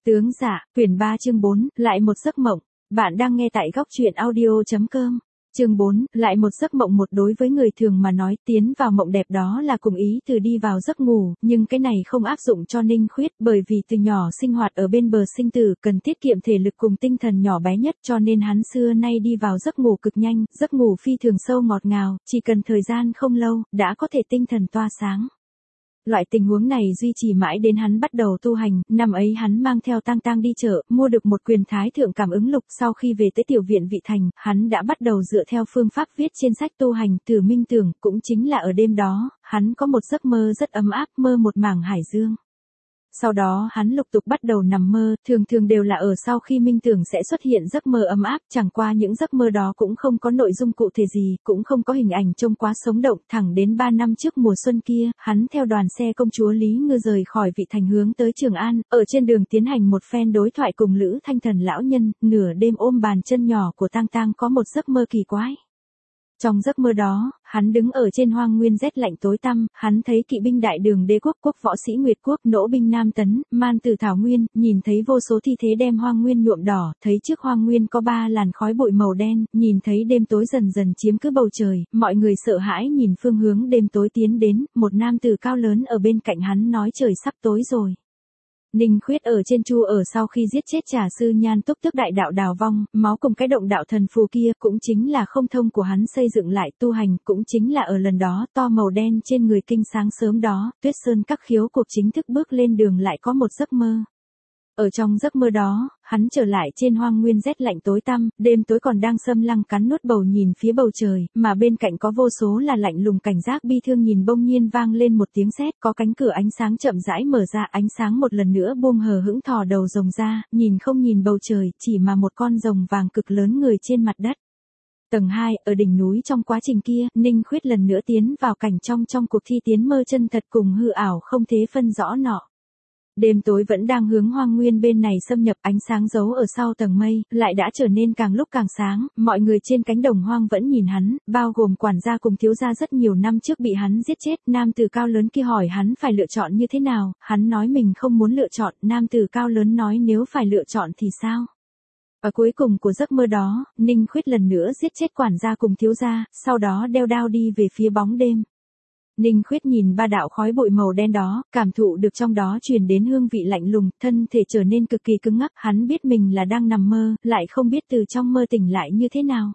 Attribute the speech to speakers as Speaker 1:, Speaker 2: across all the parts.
Speaker 1: Tướng dạ, quyển 3 chương 4, lại một giấc mộng. Bạn đang nghe tại góc truyện audio.com. Chương 4, lại một giấc mộng. Một đối với người thường mà nói, tiến vào mộng đẹp đó là cùng ý từ đi vào giấc ngủ, nhưng cái này không áp dụng cho Ninh Khuyết, bởi vì từ nhỏ sinh hoạt ở bên bờ sinh tử, cần tiết kiệm thể lực cùng tinh thần nhỏ bé nhất, cho nên hắn xưa nay đi vào giấc ngủ cực nhanh, giấc ngủ phi thường sâu ngọt ngào, chỉ cần thời gian không lâu, đã có thể tinh thần tỏa sáng. Loại tình huống này duy trì mãi đến hắn bắt đầu tu hành, năm ấy hắn mang theo Tang Tang đi chợ, mua được một quyền thái thượng cảm ứng lục, sau khi về tới tiểu viện Vị Thành, hắn đã bắt đầu dựa theo phương pháp viết trên sách tu hành, từ minh tưởng, cũng chính là ở đêm đó, hắn có một giấc mơ rất ấm áp, mơ một mảng hải dương. Sau đó hắn lục tục bắt đầu nằm mơ, thường đều là ở sau khi minh tưởng sẽ xuất hiện giấc mơ ấm áp, chẳng qua những giấc mơ đó cũng không có nội dung cụ thể gì, cũng không có hình ảnh trông quá sống động, thẳng đến 3 năm trước mùa xuân kia, hắn theo đoàn xe công chúa Lý Ngư rời khỏi Vị Thành hướng tới Trường An, ở trên đường tiến hành một phen đối thoại cùng Lữ Thanh Thần lão nhân, nửa đêm ôm bàn chân nhỏ của Tang Tang có một giấc mơ kỳ quái. Trong giấc mơ đó, hắn đứng ở trên hoang nguyên rét lạnh tối tăm, hắn thấy kỵ binh đại đường đế quốc, quốc võ sĩ Nguyệt quốc, nỗ binh Nam Tấn, man từ Thảo Nguyên, nhìn thấy vô số thi thế đem hoang nguyên nhuộm đỏ, thấy trước hoang nguyên có 3 làn khói bụi màu đen, nhìn thấy đêm tối dần dần chiếm cứ bầu trời, mọi người sợ hãi nhìn phương hướng đêm tối tiến đến, một nam tử cao lớn ở bên cạnh hắn nói trời sắp tối rồi. Ninh Khuyết ở trên chu ở sau khi giết chết Trà sư Nhan Túc tức đại đạo đào vong, máu cùng cái động đạo thần phù kia cũng chính là không thông của hắn xây dựng lại tu hành, cũng chính là ở lần đó to màu đen trên người kinh sáng sớm đó, Tuyết Sơn các khiếu cuộc chính thức bước lên đường lại có một giấc mơ. Ở trong giấc mơ đó, hắn trở lại trên hoang nguyên rét lạnh tối tăm, đêm tối còn đang xâm lăng cắn nuốt bầu nhìn phía bầu trời, mà bên cạnh có vô số là lạnh lùng cảnh giác bi thương nhìn bỗng nhiên vang lên một tiếng sét, có cánh cửa ánh sáng chậm rãi mở ra, ánh sáng một lần nữa buông hờ hững thò đầu rồng ra, nhìn không nhìn bầu trời, chỉ mà một con rồng vàng cực lớn người trên mặt đất. Tầng 2, ở đỉnh núi. Trong quá trình kia, Ninh Khuyết lần nữa tiến vào cảnh trong cuộc thi tiến mơ chân thật cùng hư ảo không thể phân rõ nọ. Đêm tối vẫn đang hướng hoang nguyên bên này xâm nhập, ánh sáng giấu ở sau tầng mây, lại đã trở nên càng lúc càng sáng, mọi người trên cánh đồng hoang vẫn nhìn hắn, bao gồm quản gia cùng thiếu gia rất nhiều năm trước bị hắn giết chết, nam tử cao lớn kia hỏi hắn phải lựa chọn như thế nào, hắn nói mình không muốn lựa chọn, nam tử cao lớn nói nếu phải lựa chọn thì sao? Ở cuối cùng của giấc mơ đó, Ninh Khuyết lần nữa giết chết quản gia cùng thiếu gia, sau đó đeo đao đi về phía bóng đêm. Ninh Khuyết nhìn 3 đạo khói bụi màu đen đó, cảm thụ được trong đó truyền đến hương vị lạnh lùng, thân thể trở nên cực kỳ cứng ngắc, hắn biết mình là đang nằm mơ, lại không biết từ trong mơ tỉnh lại như thế nào.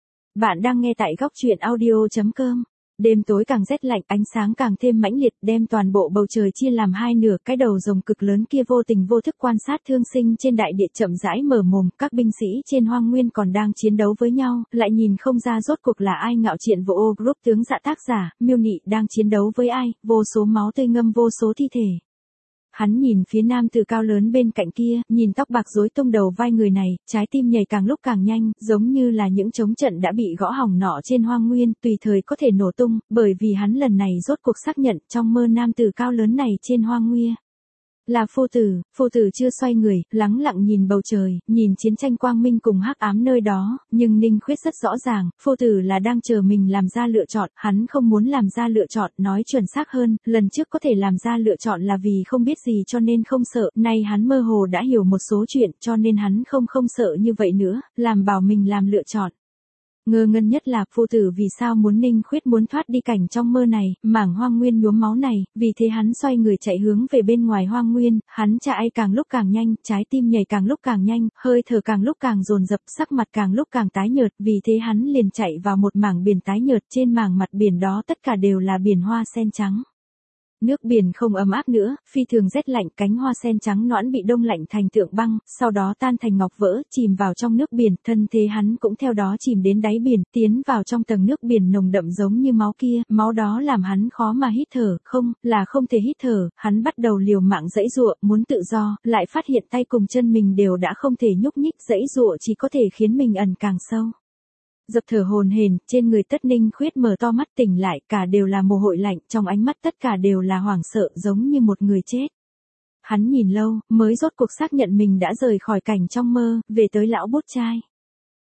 Speaker 1: Bạn đang nghe tại góc truyện audio.com. Đêm tối càng rét lạnh, ánh sáng càng thêm mãnh liệt, đem toàn bộ bầu trời chia làm 2 nửa, cái đầu rồng cực lớn kia vô tình vô thức quan sát thương sinh trên đại địa chậm rãi mở mồm, các binh sĩ trên hoang nguyên còn đang chiến đấu với nhau, lại nhìn không ra rốt cuộc là ai. Ngạo Triện Vô Ô Group tướng dạ tác giả, Miêu Nị đang chiến đấu với ai, vô số máu tươi ngâm vô số thi thể. Hắn nhìn phía nam tử cao lớn bên cạnh kia, nhìn tóc bạc rối tung đầu vai người này, trái tim nhảy càng lúc càng nhanh, giống như là những trống trận đã bị gõ hỏng nọ trên hoang nguyên, tùy thời có thể nổ tung, bởi vì hắn lần này rốt cuộc xác nhận, trong mơ nam tử cao lớn này trên hoang nguyên là phu tử chưa xoay người, lắng lặng nhìn bầu trời, nhìn chiến tranh quang minh cùng hắc ám nơi đó, nhưng Ninh Khuyết rất rõ ràng, phu tử là đang chờ mình làm ra lựa chọn, hắn không muốn làm ra lựa chọn, nói chuẩn xác hơn, lần trước có thể làm ra lựa chọn là vì không biết gì cho nên không sợ, nay hắn mơ hồ đã hiểu một số chuyện, cho nên hắn không sợ như vậy nữa, làm bảo mình làm lựa chọn. Ngơ ngẩn nhất là phu tử vì sao muốn Ninh Khuyết muốn thoát đi cảnh trong mơ này, mảng hoang nguyên nhuốm máu này, vì thế hắn xoay người chạy hướng về bên ngoài hoang nguyên, hắn chạy càng lúc càng nhanh, trái tim nhảy càng lúc càng nhanh, hơi thở càng lúc càng dồn dập, sắc mặt càng lúc càng tái nhợt, vì thế hắn liền chạy vào một mảng biển tái nhợt, trên mảng mặt biển đó tất cả đều là biển hoa sen trắng. Nước biển không ấm áp nữa, phi thường rét lạnh, cánh hoa sen trắng nõn bị đông lạnh thành tượng băng, sau đó tan thành ngọc vỡ, chìm vào trong nước biển, thân thế hắn cũng theo đó chìm đến đáy biển, tiến vào trong tầng nước biển nồng đậm giống như máu kia, máu đó làm hắn khó mà hít thở, không thể hít thở, hắn bắt đầu liều mạng giãy giụa, muốn tự do, lại phát hiện tay cùng chân mình đều đã không thể nhúc nhích, giãy giụa chỉ có thể khiến mình ẩn càng sâu. Dập thở hồn hển, trên người Tất Ninh Khuyết mở to mắt tỉnh lại, cả đều là mồ hôi lạnh, trong ánh mắt tất cả đều là hoảng sợ giống như một người chết. Hắn nhìn lâu, mới rốt cuộc xác nhận mình đã rời khỏi cảnh trong mơ, về tới lão bút trai.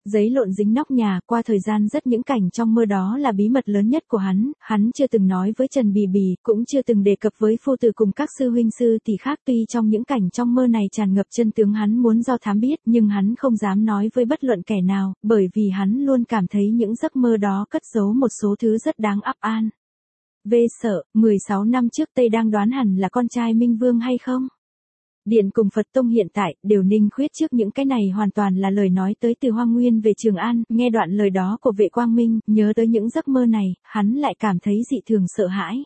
Speaker 1: Giấy lộn dính nóc nhà, qua thời gian rất những cảnh trong mơ đó là bí mật lớn nhất của hắn chưa từng nói với Trần Bì Bì, cũng chưa từng đề cập với phu tử cùng các sư huynh sư tỷ khác, tuy trong những cảnh trong mơ này tràn ngập chân tướng hắn muốn do thám biết, nhưng hắn không dám nói với bất luận kẻ nào, bởi vì hắn luôn cảm thấy những giấc mơ đó cất giấu một số thứ rất đáng ắp an. Sợ, 16 năm trước Tây đang đoán hẳn là con trai Minh Vương hay không? Điện cùng Phật Tông hiện tại, đều ninh khuyết trước những cái này hoàn toàn là lời nói tới từ Hoang Nguyên về Trường An, nghe đoạn lời đó của Vệ Quang Minh, nhớ tới những giấc mơ này, hắn lại cảm thấy dị thường sợ hãi.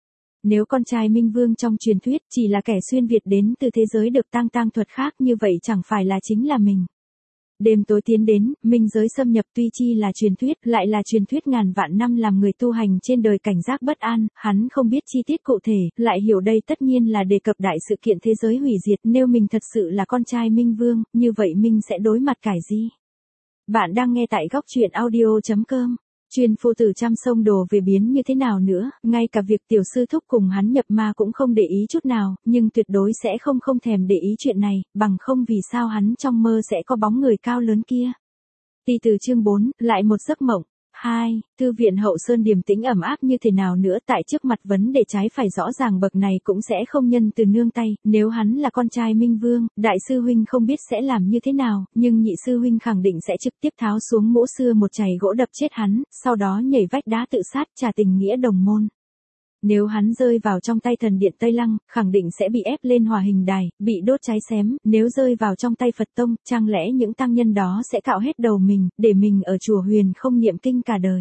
Speaker 1: Nếu con trai Minh Vương trong truyền thuyết chỉ là kẻ xuyên Việt đến từ thế giới được tang thuật khác, như vậy chẳng phải là chính là mình. Đêm tối tiến đến, minh giới xâm nhập tuy chi là truyền thuyết, lại là truyền thuyết ngàn vạn năm làm người tu hành trên đời cảnh giác bất an, hắn không biết chi tiết cụ thể, lại hiểu đây tất nhiên là đề cập đại sự kiện thế giới hủy diệt, nếu mình thật sự là con trai Minh Vương, như vậy mình sẽ đối mặt cải gì? Bạn đang nghe tại góc truyện audio.com. Chuyên phu tử trăm sông đổ về biến như thế nào nữa, ngay cả việc tiểu sư thúc cùng hắn nhập ma cũng không để ý chút nào, nhưng tuyệt đối sẽ không thèm để ý chuyện này, bằng không vì sao hắn trong mơ sẽ có bóng người cao lớn kia. Ti từ chương 4, lại một giấc mộng. 2. Thư viện Hậu Sơn điềm tĩnh ẩm áp như thế nào nữa, tại trước mặt vấn đề trái phải rõ ràng bậc này cũng sẽ không nhân từ nương tay, nếu hắn là con trai Minh Vương, đại sư huynh không biết sẽ làm như thế nào, nhưng nhị sư huynh khẳng định sẽ trực tiếp tháo xuống mũ xưa một chày gỗ đập chết hắn, sau đó nhảy vách đá tự sát trả tình nghĩa đồng môn. Nếu hắn rơi vào trong tay thần điện Tây Lăng, khẳng định sẽ bị ép lên hỏa hình đài, bị đốt cháy xém, nếu rơi vào trong tay Phật Tông, chẳng lẽ những tăng nhân đó sẽ cạo hết đầu mình, để mình ở chùa Huyền không niệm kinh cả đời.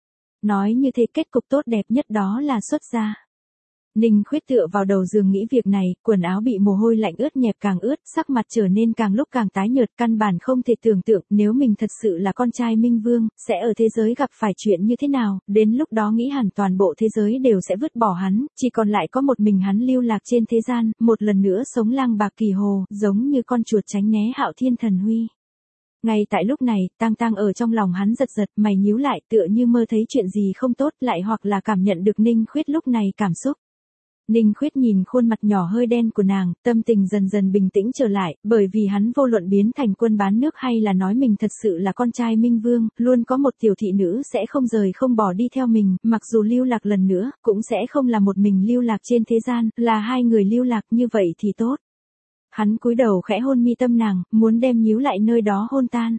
Speaker 1: Nói như thế kết cục tốt đẹp nhất đó là xuất gia. Ninh Khuyết tựa vào đầu giường nghĩ việc này, quần áo bị mồ hôi lạnh ướt nhẹp càng ướt, sắc mặt trở nên càng lúc càng tái nhợt, căn bản không thể tưởng tượng nếu mình thật sự là con trai Minh Vương, sẽ ở thế giới gặp phải chuyện như thế nào, đến lúc đó nghĩ hẳn toàn bộ thế giới đều sẽ vứt bỏ hắn, chỉ còn lại có một mình hắn lưu lạc trên thế gian, một lần nữa sống lang bạc kỳ hồ, giống như con chuột tránh né Hạo Thiên Thần Huy. Ngay tại lúc này, tang ở trong lòng hắn giật giật, mày nhíu lại tựa như mơ thấy chuyện gì không tốt, lại hoặc là cảm nhận được Ninh Khuyết lúc này cảm xúc. Ninh Khuyết nhìn khuôn mặt nhỏ hơi đen của nàng, tâm tình dần dần bình tĩnh trở lại, bởi vì hắn vô luận biến thành quân bán nước hay là nói mình thật sự là con trai Minh Vương, luôn có một tiểu thị nữ sẽ không rời không bỏ đi theo mình, mặc dù lưu lạc lần nữa, cũng sẽ không là một mình lưu lạc trên thế gian, là hai người lưu lạc như vậy thì tốt. Hắn cúi đầu khẽ hôn mi tâm nàng, muốn đem nhíu lại nơi đó hôn tan.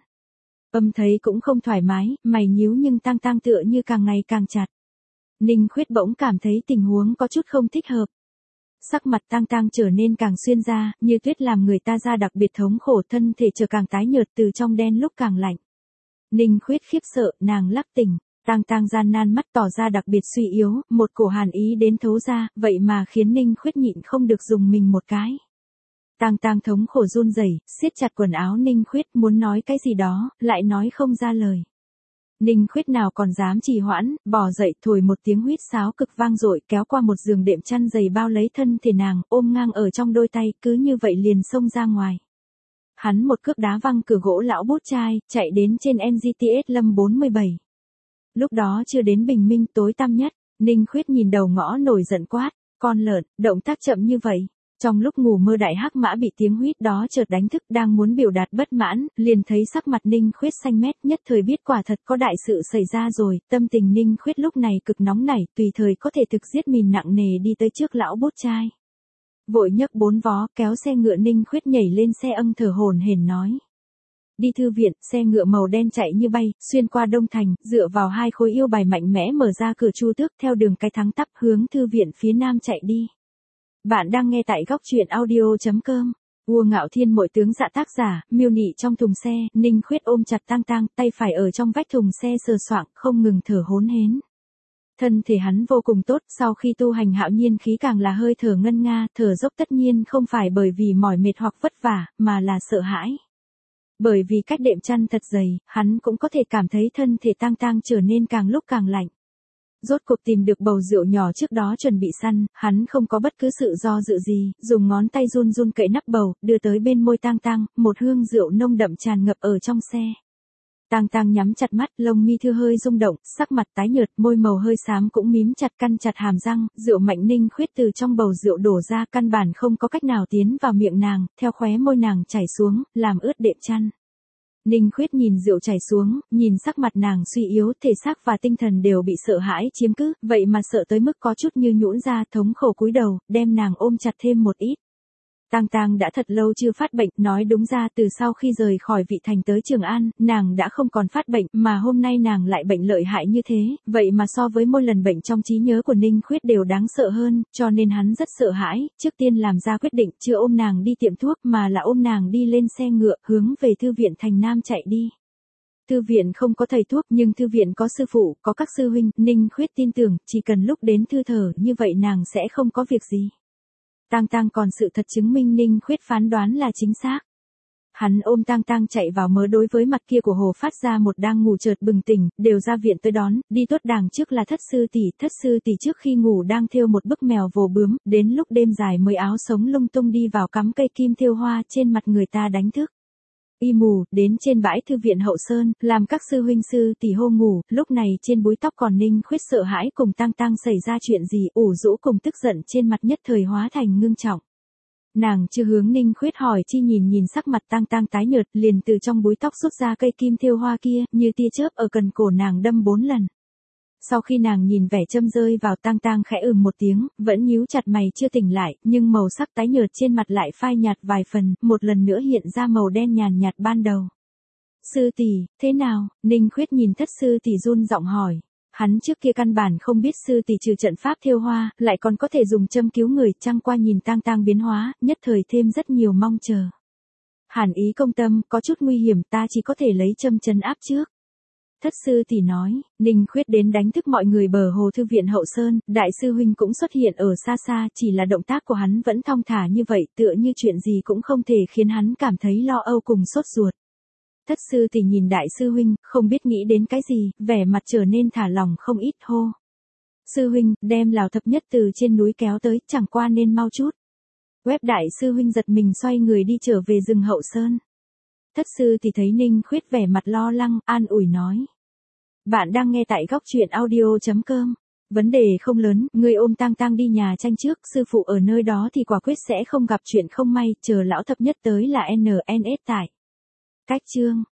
Speaker 1: Âm thấy cũng không thoải mái, mày nhíu nhưng tang tựa như càng ngày càng chặt. Ninh Khuyết bỗng cảm thấy tình huống có chút không thích hợp. Sắc mặt tang trở nên càng xuyên ra, như tuyết làm người ta ra đặc biệt thống khổ, thân thể trở càng tái nhợt, từ trong đen lúc càng lạnh. Ninh Khuyết khiếp sợ, nàng lắc tỉnh, tang gian nan mắt tỏ ra đặc biệt suy yếu, một cổ hàn ý đến thấu ra, vậy mà khiến Ninh Khuyết nhịn không được dùng mình một cái. Tang thống khổ run rẩy, siết chặt quần áo Ninh Khuyết, muốn nói cái gì đó, lại nói không ra lời. Ninh Khuyết nào còn dám trì hoãn, bò dậy thổi một tiếng huýt sáo cực vang dội, kéo qua một giường đệm chăn dày bao lấy thân thể nàng, ôm ngang ở trong đôi tay, cứ như vậy liền xông ra ngoài. Hắn một cước đá văng cửa gỗ lão bút chai, chạy đến trên NGTS Lâm 47. Lúc đó chưa đến bình minh tối tăm nhất, Ninh Khuyết nhìn đầu ngõ nổi giận quát, con lợn, động tác chậm như vậy. Trong lúc ngủ mơ đại hắc mã bị tiếng huýt đó chợt đánh thức, đang muốn biểu đạt bất mãn, liền thấy sắc mặt Ninh Khuyết xanh mét, nhất thời biết quả thật có đại sự xảy ra rồi, tâm tình Ninh Khuyết lúc này cực nóng nảy, tùy thời có thể thực giết mìn nặng nề đi tới trước lão bút chai. Vội nhấc 4 vó, kéo xe ngựa, Ninh Khuyết nhảy lên xe âng thở hổn hển nói. Đi thư viện, xe ngựa màu đen chạy như bay, xuyên qua Đông Thành, dựa vào hai khối yêu bài mạnh mẽ mở ra cửa Chu Tước, theo đường cái thẳng tắp hướng thư viện phía nam chạy đi. Bạn đang nghe tại góc truyện audio.com. Vua Ngạo Thiên Mội tướng dạ, tác giả, miêu nị trong thùng xe, Ninh Khuyết ôm chặt tang, tay phải ở trong vách thùng xe sờ soạng, không ngừng thở hổn hển. Thân thể hắn vô cùng tốt, sau khi tu hành hạo nhiên khí càng là hơi thở ngân nga, thở dốc tất nhiên không phải bởi vì mỏi mệt hoặc vất vả, mà là sợ hãi. Bởi vì cách đệm chăn thật dày, hắn cũng có thể cảm thấy thân thể tang trở nên càng lúc càng lạnh. Rốt cuộc tìm được bầu rượu nhỏ trước đó chuẩn bị săn, hắn không có bất cứ sự do dự gì, dùng ngón tay run cậy nắp bầu, đưa tới bên môi tang, một hương rượu nông đậm tràn ngập ở trong xe. Tang nhắm chặt mắt, lông mi thưa hơi rung động, sắc mặt tái nhợt, môi màu hơi xám cũng mím chặt, căn chặt hàm răng, rượu mạnh Ninh Khuyết từ trong bầu rượu đổ ra, căn bản không có cách nào tiến vào miệng nàng, theo khóe môi nàng chảy xuống, làm ướt đệm chăn. Ninh Khuyết nhìn rượu chảy xuống, nhìn sắc mặt nàng suy yếu, thể xác và tinh thần đều bị sợ hãi chiếm cứ, vậy mà sợ tới mức có chút như nhũn ra, thống khổ cúi đầu, đem nàng ôm chặt thêm một ít. Tang Tang đã thật lâu chưa phát bệnh, nói đúng ra từ sau khi rời khỏi Vị Thành tới Trường An, nàng đã không còn phát bệnh, mà hôm nay nàng lại bệnh lợi hại như thế, vậy mà so với mỗi lần bệnh trong trí nhớ của Ninh Khuyết đều đáng sợ hơn, cho nên hắn rất sợ hãi, trước tiên làm ra quyết định chưa ôm nàng đi tiệm thuốc mà là ôm nàng đi lên xe ngựa, hướng về thư viện thành Nam chạy đi. Thư viện không có thầy thuốc nhưng thư viện có sư phụ, có các sư huynh, Ninh Khuyết tin tưởng, chỉ cần lúc đến thư thở như vậy nàng sẽ không có việc gì. Tang Tang còn sự thật chứng minh Ninh Khuyết phán đoán là chính xác. Hắn ôm Tang Tang chạy vào mớ đối với mặt kia của hồ phát ra một đang ngủ chợt bừng tỉnh, đều ra viện tới đón, đi tốt đàng trước là thất sư tỷ trước khi ngủ đang thêu một bức mèo vồ bướm, đến lúc đêm dài mới áo sống lung tung đi vào cắm cây kim thêu hoa trên mặt người ta đánh thức. Y mù, đến trên bãi thư viện Hậu Sơn, làm các sư huynh sư tỷ hô ngủ, lúc này trên búi tóc còn Ninh Khuyết sợ hãi cùng Tang Tang xảy ra chuyện gì, ủ rũ cùng tức giận trên mặt nhất thời hóa thành ngưng trọng. Nàng chưa hướng Ninh Khuyết hỏi chi nhìn sắc mặt Tang Tang tái nhợt, liền từ trong búi tóc rút ra cây kim thêu hoa kia, như tia chớp ở cần cổ nàng đâm 4 lần. Sau khi nàng nhìn vẻ châm rơi vào Tang Tang khẽ một tiếng, vẫn nhíu chặt mày chưa tỉnh lại, nhưng màu sắc tái nhợt trên mặt lại phai nhạt vài phần, một lần nữa hiện ra màu đen nhàn nhạt ban đầu. Sư tỷ, thế nào? Ninh Khuyết nhìn thất sư tỷ run giọng hỏi. Hắn trước kia căn bản không biết sư tỷ trừ trận pháp thêu hoa, lại còn có thể dùng châm cứu người, chẳng qua nhìn Tang Tang biến hóa, nhất thời thêm rất nhiều mong chờ. Hàn ý công tâm, có chút nguy hiểm, ta chỉ có thể lấy châm trấn áp trước. Thất sư tỷ nói, Ninh Khuyết đến đánh thức mọi người bờ hồ thư viện Hậu Sơn, đại sư huynh cũng xuất hiện ở xa xa, chỉ là động tác của hắn vẫn thong thả như vậy, tựa như chuyện gì cũng không thể khiến hắn cảm thấy lo âu cùng sốt ruột. Thất sư tỷ nhìn đại sư huynh, không biết nghĩ đến cái gì, vẻ mặt trở nên thả lỏng không ít hô. Sư huynh, đem Lào Thập Nhất từ trên núi kéo tới, chẳng qua nên mau chút. Web đại sư huynh giật mình xoay người đi trở về rừng Hậu Sơn. Thất sư thì thấy Ninh Khuyết vẻ mặt lo lắng, an ủi nói. Bạn đang nghe tại góc truyện audio.com. Vấn đề không lớn, người ôm Tang Tang đi nhà tranh trước, sư phụ ở nơi đó thì quả quyết sẽ không gặp chuyện không may, chờ lão Thập Nhất tới là NNS tại. Cách chương.